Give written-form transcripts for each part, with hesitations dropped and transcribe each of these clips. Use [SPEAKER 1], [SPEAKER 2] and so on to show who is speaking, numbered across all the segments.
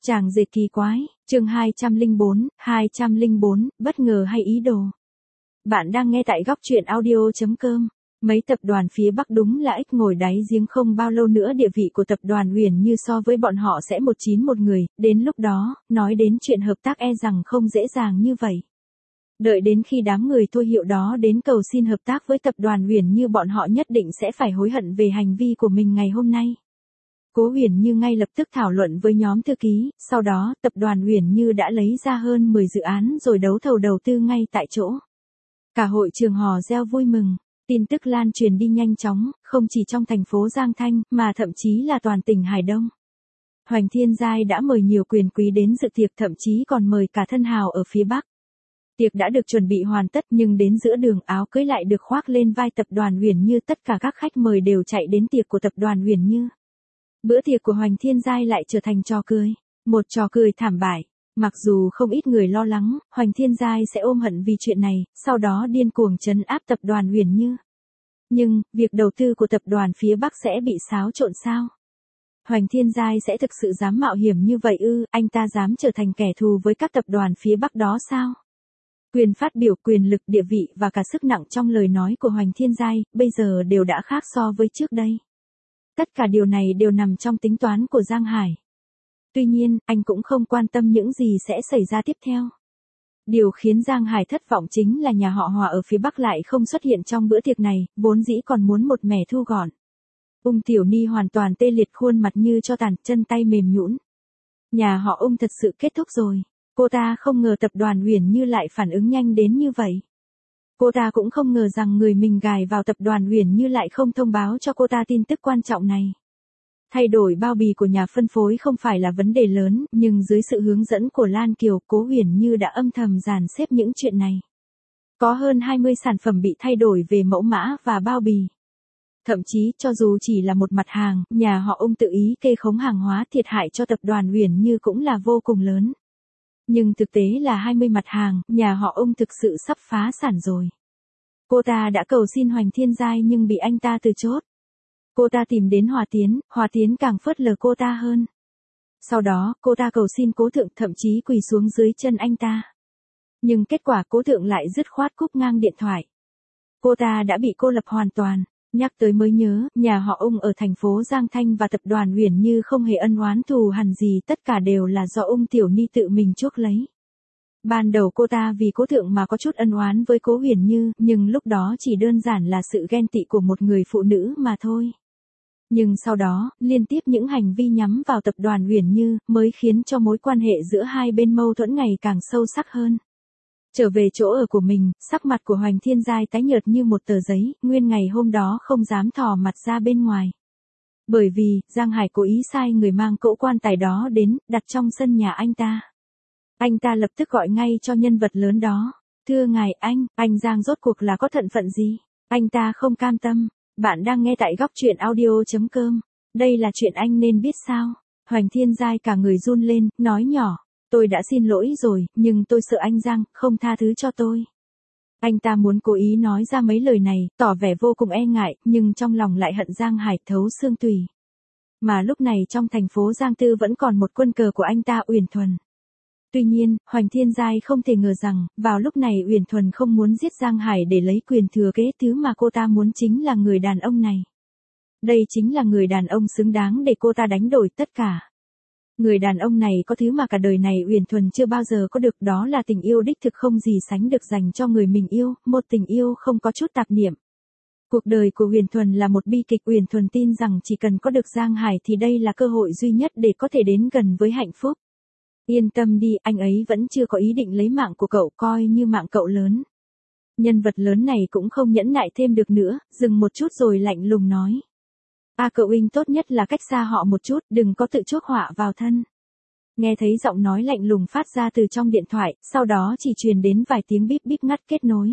[SPEAKER 1] Chàng dệt kỳ quái, chương 204, bất ngờ hay ý đồ. Bạn đang nghe tại góc truyện audio.com. Mấy tập đoàn phía Bắc đúng là ếch ngồi đáy giếng, không bao lâu nữa địa vị của tập đoàn Uyển Như so với bọn họ sẽ một chín một người, đến lúc đó, nói đến chuyện hợp tác e rằng không dễ dàng như vậy. Đợi đến khi đám người Thôi Hiệu đó đến cầu xin hợp tác với tập đoàn Uyển Như, bọn họ nhất định sẽ phải hối hận về hành vi của mình ngày hôm nay. Cố Uyển Như ngay lập tức thảo luận với nhóm thư ký, sau đó tập đoàn Uyển Như đã lấy ra hơn 10 dự án rồi đấu thầu đầu tư ngay tại chỗ. Cả hội trường hò reo vui mừng, tin tức lan truyền đi nhanh chóng, không chỉ trong thành phố Giang Thanh mà thậm chí là toàn tỉnh Hải Đông. Hoành Thiên Giai đã mời nhiều quyền quý đến dự tiệc, thậm chí còn mời cả thân hào ở phía Bắc. Tiệc đã được chuẩn bị hoàn tất nhưng đến giữa đường áo cưới lại được khoác lên vai tập đoàn Uyển Như, tất cả các khách mời đều chạy đến tiệc của tập đoàn Uyển Như. Bữa tiệc của Hoành Thiên Giai lại trở thành trò cười, một trò cười thảm bại. Mặc dù không ít người lo lắng, Hoành Thiên Giai sẽ ôm hận vì chuyện này, sau đó điên cuồng trấn áp tập đoàn Uyển Như. Nhưng, việc đầu tư của tập đoàn phía Bắc sẽ bị xáo trộn sao? Hoành Thiên Giai sẽ thực sự dám mạo hiểm như vậy ư? Anh ta dám trở thành kẻ thù với các tập đoàn phía Bắc đó sao? Quyền phát biểu, quyền lực, địa vị và cả sức nặng trong lời nói của Hoành Thiên Giai bây giờ đều đã khác so với trước đây. Tất cả điều này đều nằm trong tính toán của Giang Hải. Tuy nhiên, anh cũng không quan tâm những gì sẽ xảy ra tiếp theo. Điều khiến Giang Hải thất vọng chính là nhà họ Hòa ở phía Bắc lại không xuất hiện trong bữa tiệc này, vốn dĩ còn muốn một mẻ thu gọn. Tiểu Ni hoàn toàn tê liệt, khuôn mặt như tro tàn, chân tay mềm nhũn. Nhà họ thật sự kết thúc rồi. Cô ta không ngờ tập đoàn Uyển Như lại phản ứng nhanh đến như vậy. Cô ta cũng không ngờ rằng người mình gài vào tập đoàn Uyển Như lại không thông báo cho cô ta tin tức quan trọng này. Thay đổi bao bì của nhà phân phối không phải là vấn đề lớn, nhưng dưới sự hướng dẫn của Lan Kiều, Cố Uyển Như đã âm thầm dàn xếp những chuyện này. Có hơn 20 sản phẩm bị thay đổi về mẫu mã và bao bì. Thậm chí, cho dù chỉ là một mặt hàng, nhà họ tự ý kê khống hàng hóa, thiệt hại cho tập đoàn Uyển Như cũng là vô cùng lớn. Nhưng thực tế là 20 mặt hàng, nhà họ thực sự sắp phá sản rồi. Cô ta đã cầu xin Hoành Thiên Giai nhưng bị anh ta từ chối. Cô ta tìm đến Hòa Tiến càng phớt lờ cô ta hơn. Sau đó, cô ta cầu xin Cố Thượng, thậm chí quỳ xuống dưới chân anh ta. Nhưng kết quả Cố Thượng lại dứt khoát cúp ngang điện thoại. Cô ta đã bị cô lập hoàn toàn. Nhắc tới mới nhớ, nhà họ ở thành phố Giang Thanh và tập đoàn Uyển Như không hề ân oán thù hằn gì, tất cả đều là do Tiểu Ni tự mình chuốc lấy. Ban đầu cô ta vì Cố Thượng mà có chút ân oán với Cố Uyển Như, nhưng lúc đó chỉ đơn giản là sự ghen tị của một người phụ nữ mà thôi. Nhưng sau đó, liên tiếp những hành vi nhắm vào tập đoàn Uyển Như mới khiến cho mối quan hệ giữa hai bên mâu thuẫn ngày càng sâu sắc hơn. Trở về chỗ ở của mình, sắc mặt của Hoành Thiên Giai tái nhợt như một tờ giấy, nguyên ngày hôm đó không dám thò mặt ra bên ngoài. Bởi vì, Giang Hải cố ý sai người mang cỗ quan tài đó đến, đặt trong sân nhà anh ta. Anh ta lập tức gọi ngay cho nhân vật lớn đó. Thưa ngài, anh Giang rốt cuộc là có thân phận gì? Anh ta không cam tâm. Bạn đang nghe tại góc truyện audio.com. Đây là chuyện anh nên biết sao? Hoành Thiên Giai cả người run lên, nói nhỏ. Tôi đã xin lỗi rồi, nhưng tôi sợ anh Giang không tha thứ cho tôi. Anh ta muốn cố ý nói ra mấy lời này, tỏ vẻ vô cùng e ngại, nhưng trong lòng lại hận Giang Hải thấu xương tủy. Mà lúc này trong thành phố Giang Tư vẫn còn một quân cờ của anh ta, Uyển Thuần. Tuy nhiên, Hoành Thiên Giai không thể ngờ rằng, vào lúc này Uyển Thuần không muốn giết Giang Hải để lấy quyền thừa kế, thứ mà cô ta muốn chính là người đàn ông này. Đây chính là người đàn ông xứng đáng để cô ta đánh đổi tất cả. Người đàn ông này có thứ mà cả đời này Uyển Thuần chưa bao giờ có được, đó là tình yêu đích thực không gì sánh được dành cho người mình yêu, một tình yêu không có chút tạp niệm. Cuộc đời của Uyển Thuần là một bi kịch, Uyển Thuần tin rằng chỉ cần có được Giang Hải thì đây là cơ hội duy nhất để có thể đến gần với hạnh phúc. Yên tâm đi, anh ấy vẫn chưa có ý định lấy mạng của cậu, coi như mạng cậu lớn. Nhân vật lớn này cũng không nhẫn nại thêm được nữa, dừng một chút rồi lạnh lùng nói. Cậu tốt nhất là cách xa họ một chút, đừng có tự chuốc họa vào thân. Nghe thấy giọng nói lạnh lùng phát ra từ trong điện thoại, sau đó chỉ truyền đến vài tiếng bíp bíp ngắt kết nối.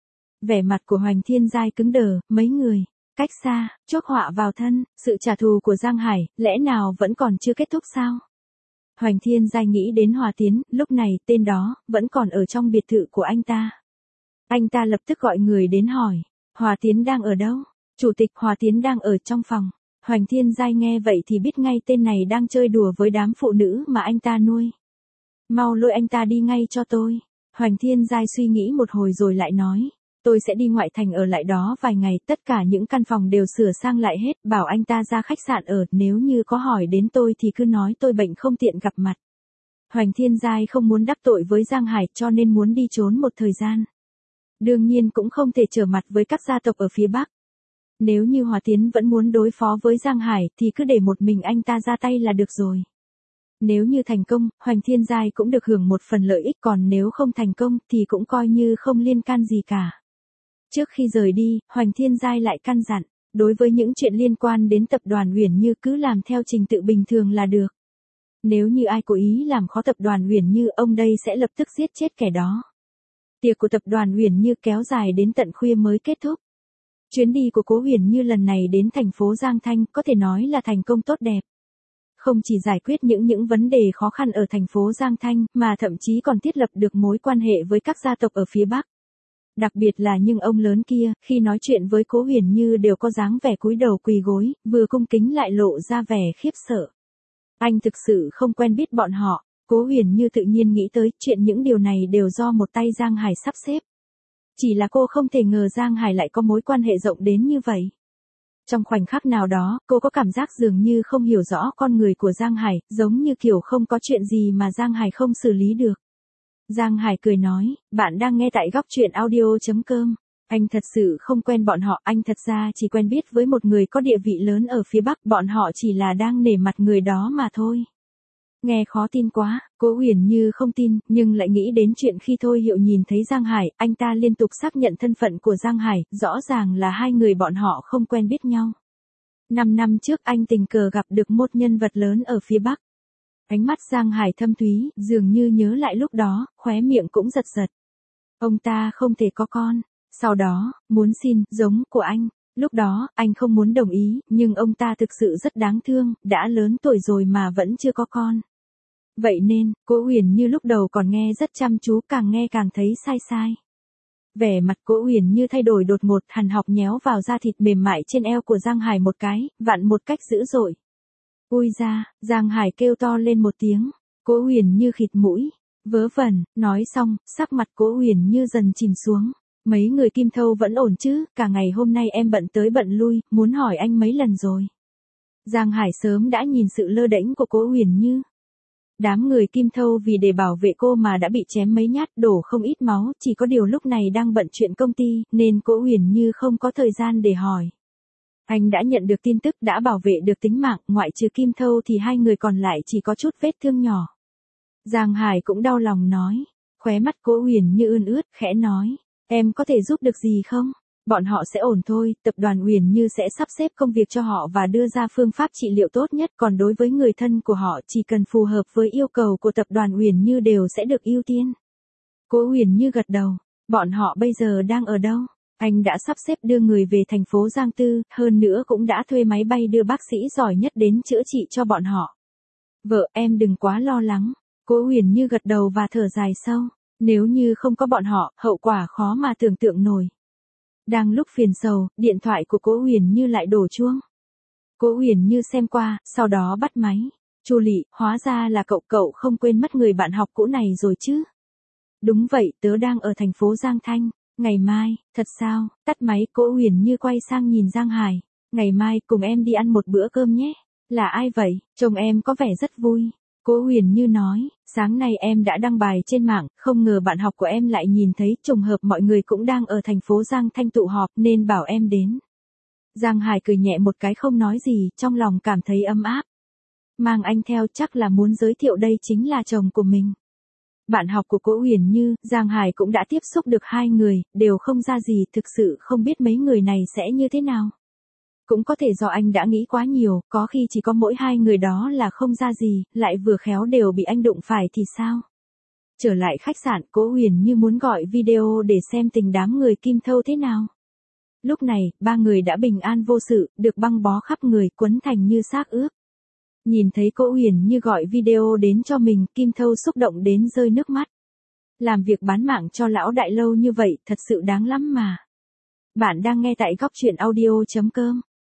[SPEAKER 1] Vẻ mặt của Hoành Thiên Giai cứng đờ, mấy người, cách xa, chuốc họa vào thân, sự trả thù của Giang Hải, lẽ nào vẫn còn chưa kết thúc sao? Hoành Thiên Giai nghĩ đến Hòa Tiến, lúc này tên đó vẫn còn ở trong biệt thự của anh ta. Anh ta lập tức gọi người đến hỏi, Hòa Tiến đang ở đâu? Chủ tịch, Hòa Tiến đang ở trong phòng. Hoành Thiên Giai nghe vậy thì biết ngay tên này đang chơi đùa với đám phụ nữ mà anh ta nuôi. Mau lôi anh ta đi ngay cho tôi. Hoành Thiên Giai suy nghĩ một hồi rồi lại nói. Tôi sẽ đi ngoại thành ở lại đó vài ngày, tất cả những căn phòng đều sửa sang lại hết, bảo anh ta ra khách sạn ở, nếu như có hỏi đến tôi thì cứ nói tôi bệnh không tiện gặp mặt. Hoành Thiên Giai không muốn đắc tội với Giang Hải cho nên muốn đi trốn một thời gian. Đương nhiên cũng không thể trở mặt với các gia tộc ở phía Bắc. Nếu như Hòa Tiến vẫn muốn đối phó với Giang Hải thì cứ để một mình anh ta ra tay là được rồi. Nếu như thành công, Hoành Thiên Giai cũng được hưởng một phần lợi ích, còn nếu không thành công thì cũng coi như không liên can gì cả. Trước khi rời đi, Hoành Thiên Giai lại căn dặn, đối với những chuyện liên quan đến tập đoàn Uyển Như cứ làm theo trình tự bình thường là được. Nếu như ai cố ý làm khó tập đoàn Uyển Như, ông đây sẽ lập tức giết chết kẻ đó. Tiệc của tập đoàn Uyển Như kéo dài đến tận khuya mới kết thúc. Chuyến đi của Cố Uyển Như lần này đến thành phố Giang Thanh có thể nói là thành công tốt đẹp. Không chỉ giải quyết những vấn đề khó khăn ở thành phố Giang Thanh, mà thậm chí còn thiết lập được mối quan hệ với các gia tộc ở phía Bắc. Đặc biệt là những ông lớn kia, khi nói chuyện với Cố Uyển Như đều có dáng vẻ cúi đầu quỳ gối, vừa cung kính lại lộ ra vẻ khiếp sợ. Anh thực sự không quen biết bọn họ. Cố Uyển Như tự nhiên nghĩ tới chuyện những điều này đều do một tay Giang Hải sắp xếp. Chỉ là cô không thể ngờ Giang Hải lại có mối quan hệ rộng đến như vậy. Trong khoảnh khắc nào đó, cô có cảm giác dường như không hiểu rõ con người của Giang Hải, giống như kiểu không có chuyện gì mà Giang Hải không xử lý được. Giang Hải cười nói, bạn đang nghe tại góc truyện audio.com. Anh thật sự không quen bọn họ, anh thật ra chỉ quen biết với một người có địa vị lớn ở phía Bắc, bọn họ chỉ là đang nể mặt người đó mà thôi. Nghe khó tin quá, Cố Uyển Như không tin, nhưng lại nghĩ đến chuyện khi Thôi Hiệu nhìn thấy Giang Hải, anh ta liên tục xác nhận thân phận của Giang Hải, rõ ràng là hai người bọn họ không quen biết nhau. 5 năm trước anh tình cờ gặp được một nhân vật lớn ở phía Bắc. Ánh mắt Giang Hải thâm thúy, dường như nhớ lại lúc đó, khóe miệng cũng giật giật. Ông ta không thể có con, sau đó, muốn xin, giống của anh. Lúc đó, anh không muốn đồng ý, nhưng ông ta thực sự rất đáng thương, đã lớn tuổi rồi mà vẫn chưa có con. Vậy nên, Cố Uyển Như lúc đầu còn nghe rất chăm chú, càng nghe càng thấy sai sai. Vẻ mặt Cố Uyển Như thay đổi đột ngột, hằn học nhéo vào da thịt mềm mại trên eo của Giang Hải một cái, vặn một cách dữ dội. Ui da, Giang Hải kêu to lên một tiếng. Cố Uyển Như khịt mũi. Vớ vẩn, nói xong, sắc mặt Cố Uyển Như dần chìm xuống. Mấy người Kim Thâu vẫn ổn chứ, cả ngày hôm nay em bận tới bận lui, muốn hỏi anh mấy lần rồi. Giang Hải sớm đã nhìn sự lơ đễnh của Cố Uyển Như. Đám người Kim Thâu vì để bảo vệ cô mà đã bị chém mấy nhát, đổ không ít máu, chỉ có điều lúc này đang bận chuyện công ty, nên Cố Uyển Như không có thời gian để hỏi. Anh đã nhận được tin tức, đã bảo vệ được tính mạng, ngoại trừ Kim Thâu thì hai người còn lại chỉ có chút vết thương nhỏ. Giang Hải cũng đau lòng nói, khóe mắt Cố Uyển Như ươn ướt, khẽ nói, em có thể giúp được gì không? Bọn họ sẽ ổn thôi, tập đoàn Uyển Như sẽ sắp xếp công việc cho họ và đưa ra phương pháp trị liệu tốt nhất, còn đối với người thân của họ chỉ cần phù hợp với yêu cầu của tập đoàn Uyển Như đều sẽ được ưu tiên. Cố Uyển Như gật đầu, bọn họ bây giờ đang ở đâu? Anh đã sắp xếp đưa người về thành phố Giang Tư, hơn nữa cũng đã thuê máy bay đưa bác sĩ giỏi nhất đến chữa trị cho bọn họ. Vợ em đừng quá lo lắng. Cố Uyển Như gật đầu và thở dài sâu. Nếu như không có bọn họ, hậu quả khó mà tưởng tượng nổi. Đang lúc phiền sầu, điện thoại của Cố Uyển Như lại đổ chuông. Cố Uyển Như xem qua, sau đó bắt máy. Chu Lị, hóa ra là cậu không quên mất người bạn học cũ này rồi chứ? Đúng vậy, tớ đang ở thành phố Giang Thanh. Ngày mai, thật sao? Tắt máy, Cố Uyển Như quay sang nhìn Giang Hải. Ngày mai, cùng em đi ăn một bữa cơm nhé. Là ai vậy? Chồng em có vẻ rất vui. Cố Uyển Như nói, sáng nay em đã đăng bài trên mạng, không ngờ bạn học của em lại nhìn thấy, trùng hợp mọi người cũng đang ở thành phố Giang Thanh tụ họp nên bảo em đến. Giang Hải cười nhẹ một cái không nói gì, trong lòng cảm thấy ấm áp. Mang anh theo chắc là muốn giới thiệu đây chính là chồng của mình. Bạn học của Cố Uyển Như, Giang Hải cũng đã tiếp xúc được hai người, đều không ra gì, thực sự không biết mấy người này sẽ như thế nào. Cũng có thể do anh đã nghĩ quá nhiều, có khi chỉ có mỗi hai người đó là không ra gì, lại vừa khéo đều bị anh đụng phải thì sao? Trở lại khách sạn, Cố Uyển Như muốn gọi video để xem tình đám người Kim Thâu thế nào. Lúc này, ba người đã bình an vô sự, được băng bó khắp người, quấn thành như xác ướp. Nhìn thấy Cố Uyển Như gọi video đến cho mình, Kim Thâu xúc động đến rơi nước mắt. Làm việc bán mạng cho lão đại lâu như vậy, thật sự đáng lắm mà. Bạn đang nghe tại góc truyện audio.com.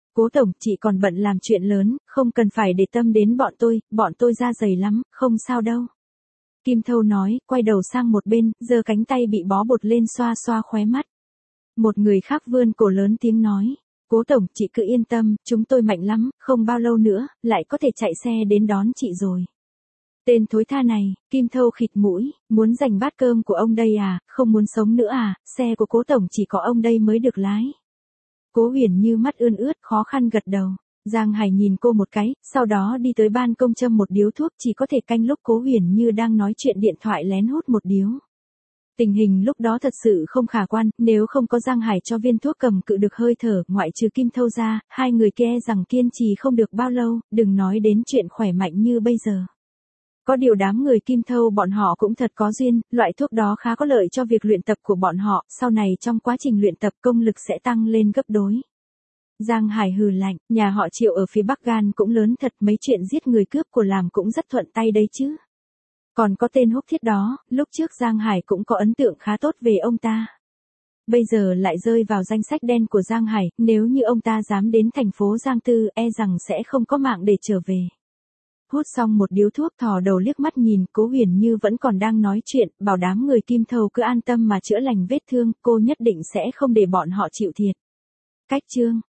[SPEAKER 1] Cố tổng, chị còn bận làm chuyện lớn, không cần phải để tâm đến bọn tôi da dày lắm, không sao đâu. Kim Thâu nói, quay đầu sang một bên, giơ cánh tay bị bó bột lên xoa xoa khóe mắt. Một người khác vươn cổ lớn tiếng nói, Cố tổng, chị cứ yên tâm, chúng tôi mạnh lắm, không bao lâu nữa, lại có thể chạy xe đến đón chị rồi. Tên thối tha này, Kim Thâu khịt mũi, muốn giành bát cơm của ông đây à, không muốn sống nữa à, xe của Cố tổng chỉ có ông đây mới được lái. Cố Huyền Như mắt ươn ướt, khó khăn gật đầu. Giang Hải nhìn cô một cái, sau đó đi tới ban công châm một điếu thuốc, chỉ có thể canh lúc Cố Huyền Như đang nói chuyện điện thoại lén hút một điếu. Tình hình lúc đó thật sự không khả quan, nếu không có Giang Hải cho viên thuốc cầm cự được hơi thở, ngoại trừ Kim Thâu ra, hai người kia rằng kiên trì không được bao lâu, đừng nói đến chuyện khỏe mạnh như bây giờ. Có điều đám người Kim Thâu bọn họ cũng thật có duyên, loại thuốc đó khá có lợi cho việc luyện tập của bọn họ, sau này trong quá trình luyện tập công lực sẽ tăng lên gấp đôi. Giang Hải hừ lạnh, nhà họ Triệu ở phía Bắc gan cũng lớn thật, mấy chuyện giết người cướp của làm cũng rất thuận tay đấy chứ. Còn có tên Húc Thiết đó, lúc trước Giang Hải cũng có ấn tượng khá tốt về ông ta. Bây giờ lại rơi vào danh sách đen của Giang Hải, nếu như ông ta dám đến thành phố Giang Tư, e rằng sẽ không có mạng để trở về. Hút xong một điếu thuốc, thò đầu liếc mắt nhìn, Cố Huyền Như vẫn còn đang nói chuyện, bảo đám người Kim Thâu cứ an tâm mà chữa lành vết thương, cô nhất định sẽ không để bọn họ chịu thiệt. Cách chương